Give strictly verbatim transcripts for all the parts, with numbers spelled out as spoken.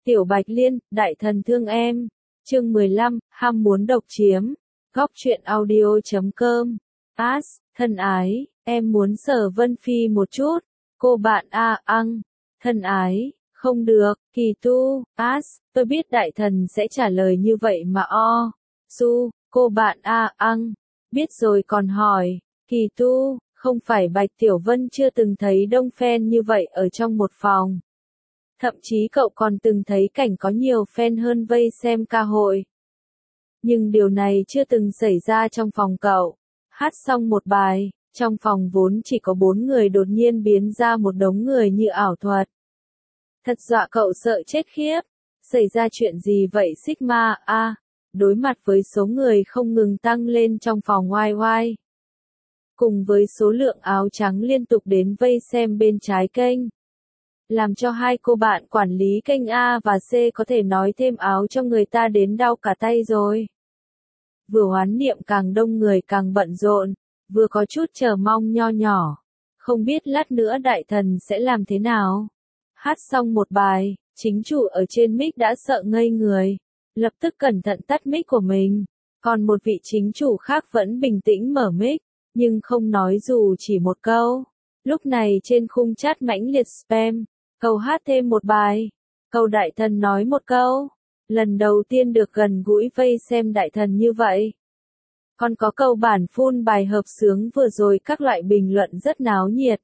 Tiểu Bạch Liên, đại thần thương em. Chương mười lăm, ham muốn độc chiếm. Góc truyện audio chấm com. As, thân ái, em muốn Sở Vân Phi một chút. Cô bạn A Ang. Thân ái, không được, Kỳ Tu, As, tôi biết đại thần sẽ trả lời như vậy mà o. Su, cô bạn A Ang. Biết rồi còn hỏi. Kỳ Tu, không phải Bạch Tiểu Vân chưa từng thấy đông fan như vậy ở trong một phòng. Thậm chí cậu còn từng thấy cảnh có nhiều fan hơn vây xem ca hội. Nhưng điều này chưa từng xảy ra trong phòng cậu. Hát xong một bài, trong phòng vốn chỉ có bốn người đột nhiên biến ra một đống người như ảo thuật. Thật dọa cậu sợ chết khiếp. Xảy ra chuyện gì vậy Sigma A? Đối mặt với số người không ngừng tăng lên trong phòng oai oai. Cùng với số lượng áo trắng liên tục đến vây xem bên trái kênh. Làm cho hai cô bạn quản lý kênh A và C có thể nói thêm áo cho người ta đến đau cả tay rồi. Vừa hoán niệm càng đông người càng bận rộn, vừa có chút chờ mong nho nhỏ. Không biết lát nữa đại thần sẽ làm thế nào. Hát xong một bài, chính chủ ở trên mic đã sợ ngây người. Lập tức cẩn thận tắt mic của mình. Còn một vị chính chủ khác vẫn bình tĩnh mở mic, nhưng không nói dù chỉ một câu. Lúc này trên khung chat mãnh liệt spam. Câu hát thêm một bài. Câu đại thần nói một câu. Lần đầu tiên được gần gũi vây xem đại thần như vậy. Còn có câu bản full bài hợp sướng vừa rồi các loại bình luận rất náo nhiệt.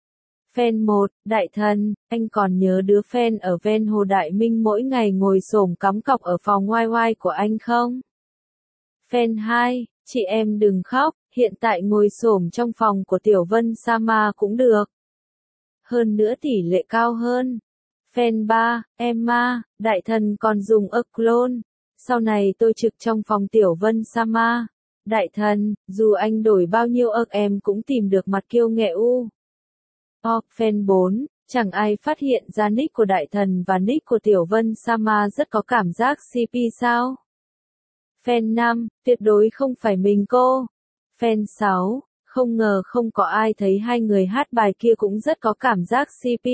Fan một, đại thần, anh còn nhớ đứa fan ở ven Hồ Đại Minh mỗi ngày ngồi xổm cắm cọc ở phòng ngoai oai của anh không? Fan hai, chị em đừng khóc, hiện tại ngồi xổm trong phòng của Tiểu Vân Sama cũng được. Hơn nữa tỷ lệ cao hơn. Fan ba, Emma, đại thần còn dùng ức clone. Sau này tôi trực trong phòng Tiểu Vân Sama. Đại thần, dù anh đổi bao nhiêu ức em cũng tìm được mặt kiêu nghệ u. O, fan bốn, chẳng ai phát hiện ra nick của đại thần và nick của Tiểu Vân Sama rất có cảm giác xê pê sao? Fan năm, tuyệt đối không phải mình cô. Fan sáu, không ngờ không có ai thấy hai người hát bài kia cũng rất có cảm giác xê pê.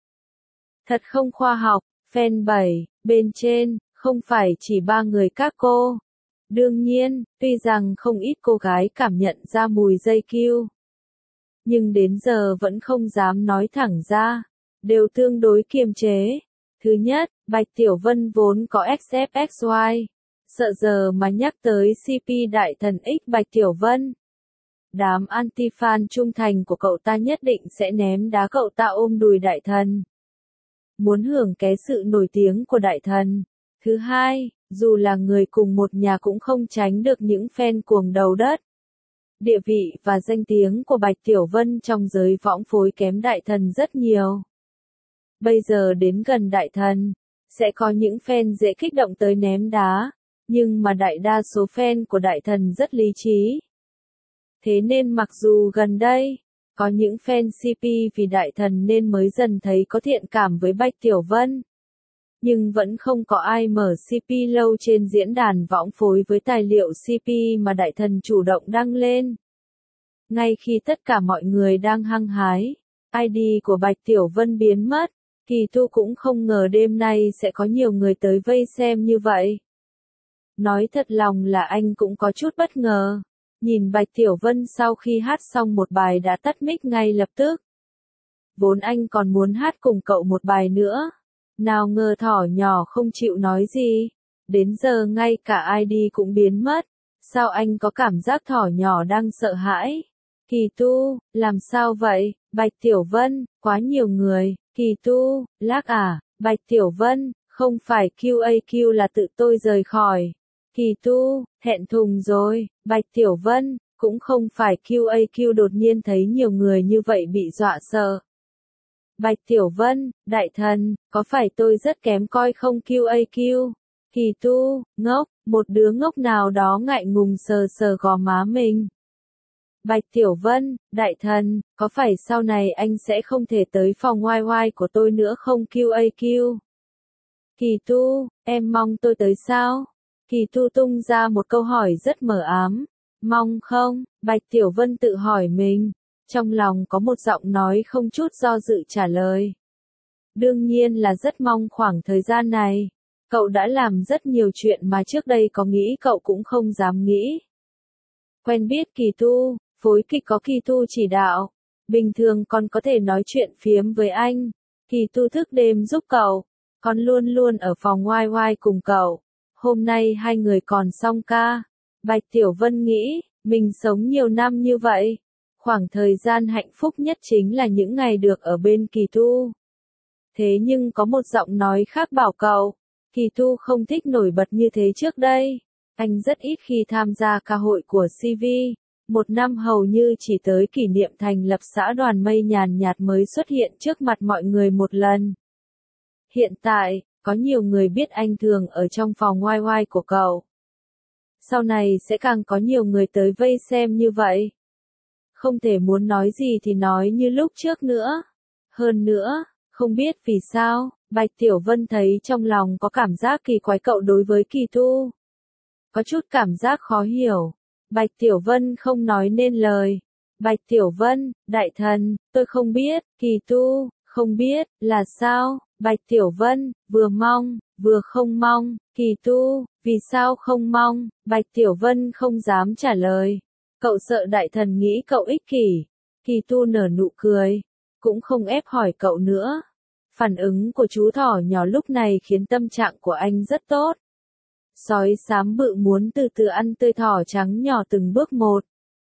Thật không khoa học. Fan bảy, bên trên, không phải chỉ ba người các cô. Đương nhiên, tuy rằng không ít cô gái cảm nhận ra mùi dây kiu. Nhưng đến giờ vẫn không dám nói thẳng ra. Đều tương đối kiềm chế. Thứ nhất, Bạch Tiểu Vân vốn có ích ép ích i. Sợ giờ mà nhắc tới xê pê đại thần X Bạch Tiểu Vân. Đám anti-fan trung thành của cậu ta nhất định sẽ ném đá cậu ta ôm đùi đại thần. Muốn hưởng cái sự nổi tiếng của đại thần. Thứ hai, dù là người cùng một nhà cũng không tránh được những fan cuồng đầu đất. Địa vị và danh tiếng của Bạch Tiểu Vân trong giới võng phối kém đại thần rất nhiều. Bây giờ đến gần đại thần, sẽ có những fan dễ kích động tới ném đá, nhưng mà đại đa số fan của đại thần rất lý trí. Thế nên mặc dù gần đây, có những fan xê pê vì đại thần nên mới dần thấy có thiện cảm với Bạch Tiểu Vân. Nhưng vẫn không có ai mở xê pê lâu trên diễn đàn võng phối với tài liệu xê pê mà đại thần chủ động đăng lên. Ngay khi tất cả mọi người đang hăng hái, i đê của Bạch Tiểu Vân biến mất, Kỳ Tu cũng không ngờ đêm nay sẽ có nhiều người tới vây xem như vậy. Nói thật lòng là anh cũng có chút bất ngờ. Nhìn Bạch Tiểu Vân sau khi hát xong một bài đã tắt mic ngay lập tức. Vốn anh còn muốn hát cùng cậu một bài nữa. Nào ngờ thỏ nhỏ không chịu nói gì. Đến giờ ngay cả i đê cũng biến mất. Sao anh có cảm giác thỏ nhỏ đang sợ hãi? Kỳ Tu, làm sao vậy? Bạch Tiểu Vân, quá nhiều người. Kỳ Tu, lác à? Bạch Tiểu Vân, không phải quy a quy là tự tôi rời khỏi. Kỳ Tu, hẹn thùng rồi. Bạch Tiểu Vân, cũng không phải quy a quy đột nhiên thấy nhiều người như vậy bị dọa sợ. Bạch Tiểu Vân, đại thần, có phải tôi rất kém coi không quy a quy? Kỳ Tu, ngốc, một đứa ngốc nào đó ngại ngùng sờ sờ gò má mình. Bạch Tiểu Vân, đại thần, có phải sau này anh sẽ không thể tới phòng oai oai của tôi nữa không quy a quy? Kỳ Tu, em mong tôi tới sao? Kỳ Tu tung ra một câu hỏi rất mờ ám. Mong không? Bạch Tiểu Vân tự hỏi mình. Trong lòng có một giọng nói không chút do dự trả lời. Đương nhiên là rất mong khoảng thời gian này. Cậu đã làm rất nhiều chuyện mà trước đây có nghĩ cậu cũng không dám nghĩ. Quen biết Kỳ Tu, phối kịch có Kỳ Tu chỉ đạo. Bình thường còn có thể nói chuyện phiếm với anh. Kỳ Tu thức đêm giúp cậu. Còn luôn luôn ở phòng oai oai cùng cậu. Hôm nay hai người còn song ca. Bạch Tiểu Vân nghĩ, mình sống nhiều năm như vậy. Khoảng thời gian hạnh phúc nhất chính là những ngày được ở bên Kỳ Tu. Thế nhưng có một giọng nói khác bảo cậu, Kỳ Tu không thích nổi bật như thế trước đây. Anh rất ít khi tham gia ca hội của xê vê. Một năm hầu như chỉ tới kỷ niệm thành lập xã đoàn mây nhàn nhạt mới xuất hiện trước mặt mọi người một lần. Hiện tại, có nhiều người biết anh thường ở trong phòng oai oai của cậu. Sau này sẽ càng có nhiều người tới vây xem như vậy. Không thể muốn nói gì thì nói như lúc trước nữa. Hơn nữa, không biết vì sao, Bạch Tiểu Vân thấy trong lòng có cảm giác kỳ quái cậu đối với Kỳ Tu. Có chút cảm giác khó hiểu. Bạch Tiểu Vân không nói nên lời. Bạch Tiểu Vân, đại thần, tôi không biết, Kỳ Tu, không biết, là sao? Bạch Tiểu Vân, vừa mong, vừa không mong, Kỳ Tu, vì sao không mong? Bạch Tiểu Vân không dám trả lời. Cậu sợ đại thần nghĩ cậu ích kỷ. Kỳ Tu nở nụ cười, cũng không ép hỏi cậu nữa. Phản ứng của chú thỏ nhỏ lúc này khiến tâm trạng của anh rất tốt. Sói xám bự muốn từ từ ăn tươi thỏ trắng nhỏ từng bước một.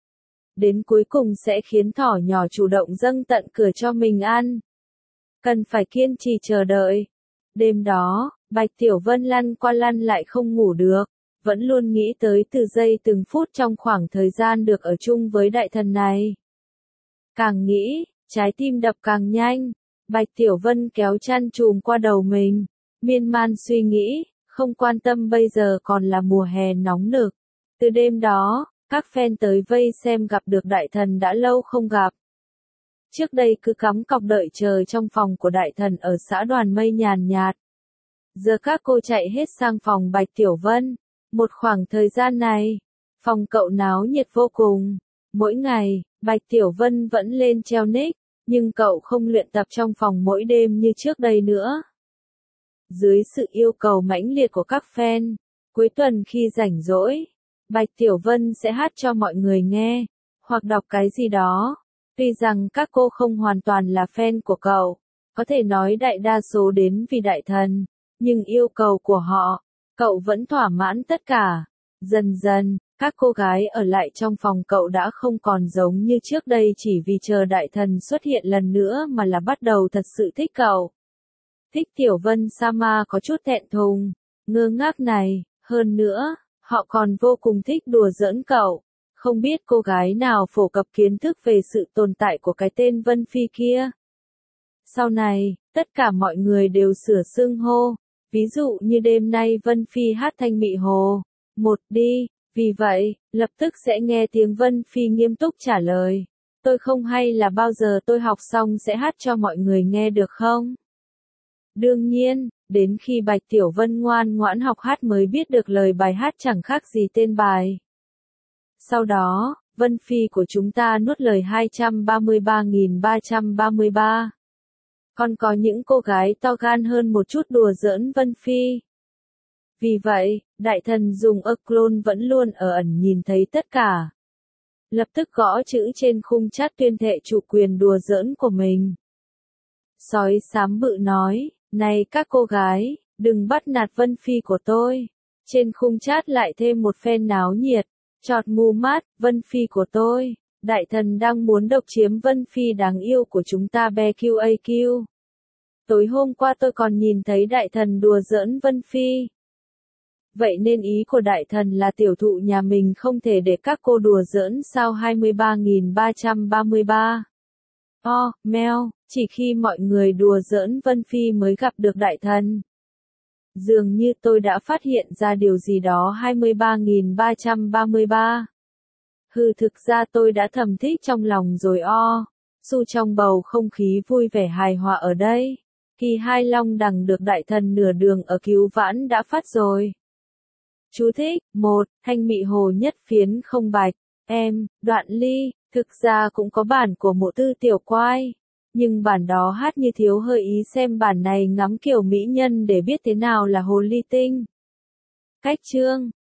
Đến cuối cùng sẽ khiến thỏ nhỏ chủ động dâng tận cửa cho mình ăn. Cần phải kiên trì chờ đợi. Đêm đó, Bạch Tiểu Vân lăn qua lăn lại không ngủ được, vẫn luôn nghĩ tới từ giây từng phút trong khoảng thời gian được ở chung với đại thần này. Càng nghĩ, trái tim đập càng nhanh. Bạch Tiểu Vân kéo chăn trùm qua đầu mình, miên man suy nghĩ, không quan tâm bây giờ còn là mùa hè nóng nực. Từ đêm đó, các fan tới vây xem gặp được đại thần đã lâu không gặp. Trước đây cứ cắm cọc đợi chờ trong phòng của đại thần ở xã đoàn mây nhàn nhạt. Giờ các cô chạy hết sang phòng Bạch Tiểu Vân. Một khoảng thời gian này, phòng cậu náo nhiệt vô cùng. Mỗi ngày, Bạch Tiểu Vân vẫn lên treo nick, nhưng cậu không luyện tập trong phòng mỗi đêm như trước đây nữa. Dưới sự yêu cầu mãnh liệt của các fan, cuối tuần khi rảnh rỗi, Bạch Tiểu Vân sẽ hát cho mọi người nghe, hoặc đọc cái gì đó. Tuy rằng các cô không hoàn toàn là fan của cậu, có thể nói đại đa số đến vì đại thần, nhưng yêu cầu của họ, cậu vẫn thỏa mãn tất cả. Dần dần, các cô gái ở lại trong phòng cậu đã không còn giống như trước đây chỉ vì chờ đại thần xuất hiện lần nữa mà là bắt đầu thật sự thích cậu. Thích Tiểu Vân Sama có chút thẹn thùng, ngơ ngác này, hơn nữa, họ còn vô cùng thích đùa giỡn cậu. Không biết cô gái nào phổ cập kiến thức về sự tồn tại của cái tên Vân Phi kia. Sau này, tất cả mọi người đều sửa xưng hô, ví dụ như đêm nay Vân Phi hát Thanh Mị Hồ, một đi, vì vậy, lập tức sẽ nghe tiếng Vân Phi nghiêm túc trả lời. Tôi không hay là bao giờ tôi học xong sẽ hát cho mọi người nghe được không? Đương nhiên, đến khi Bạch Tiểu Vân ngoan ngoãn học hát mới biết được lời bài hát chẳng khác gì tên bài. Sau đó, Vân Phi của chúng ta nuốt lời hai trăm ba mươi ba nghìn ba trăm ba mươi ba. Còn có những cô gái to gan hơn một chút đùa giỡn Vân Phi. Vì vậy, đại thần dùng ơ clone vẫn luôn ở ẩn nhìn thấy tất cả. Lập tức gõ chữ trên khung chat tuyên thệ chủ quyền đùa giỡn của mình. Sói xám bự nói, này các cô gái, đừng bắt nạt Vân Phi của tôi. Trên khung chat lại thêm một phen náo nhiệt. Chọt mù mát, Vân Phi của tôi. Đại thần đang muốn độc chiếm Vân Phi đáng yêu của chúng ta bê quy a quy. Tối hôm qua tôi còn nhìn thấy đại thần đùa giỡn Vân Phi. Vậy nên ý của đại thần là tiểu thụ nhà mình không thể để các cô đùa giỡn sao hai mươi ba nghìn ba trăm ba mươi ba. O, oh, meo, chỉ khi mọi người đùa giỡn Vân Phi mới gặp được đại thần. Dường như tôi đã phát hiện ra điều gì đó hai mươi ba nghìn ba trăm ba mươi ba. Hừ thực ra tôi đã thầm thích trong lòng rồi o. Su trong bầu không khí vui vẻ hài hòa ở đây. Thì hai long đằng được đại thần nửa đường ở cứu vãn đã phát rồi. Chú thích, một, Thanh Mị Hồ nhất phiến không bạch, em, đoạn ly, thực ra cũng có bản của Mộ Tư Tiểu Quai. Nhưng bản đó hát như thiếu hơi ý xem bản này ngắm kiểu mỹ nhân để biết thế nào là hồ ly tinh. Cách chương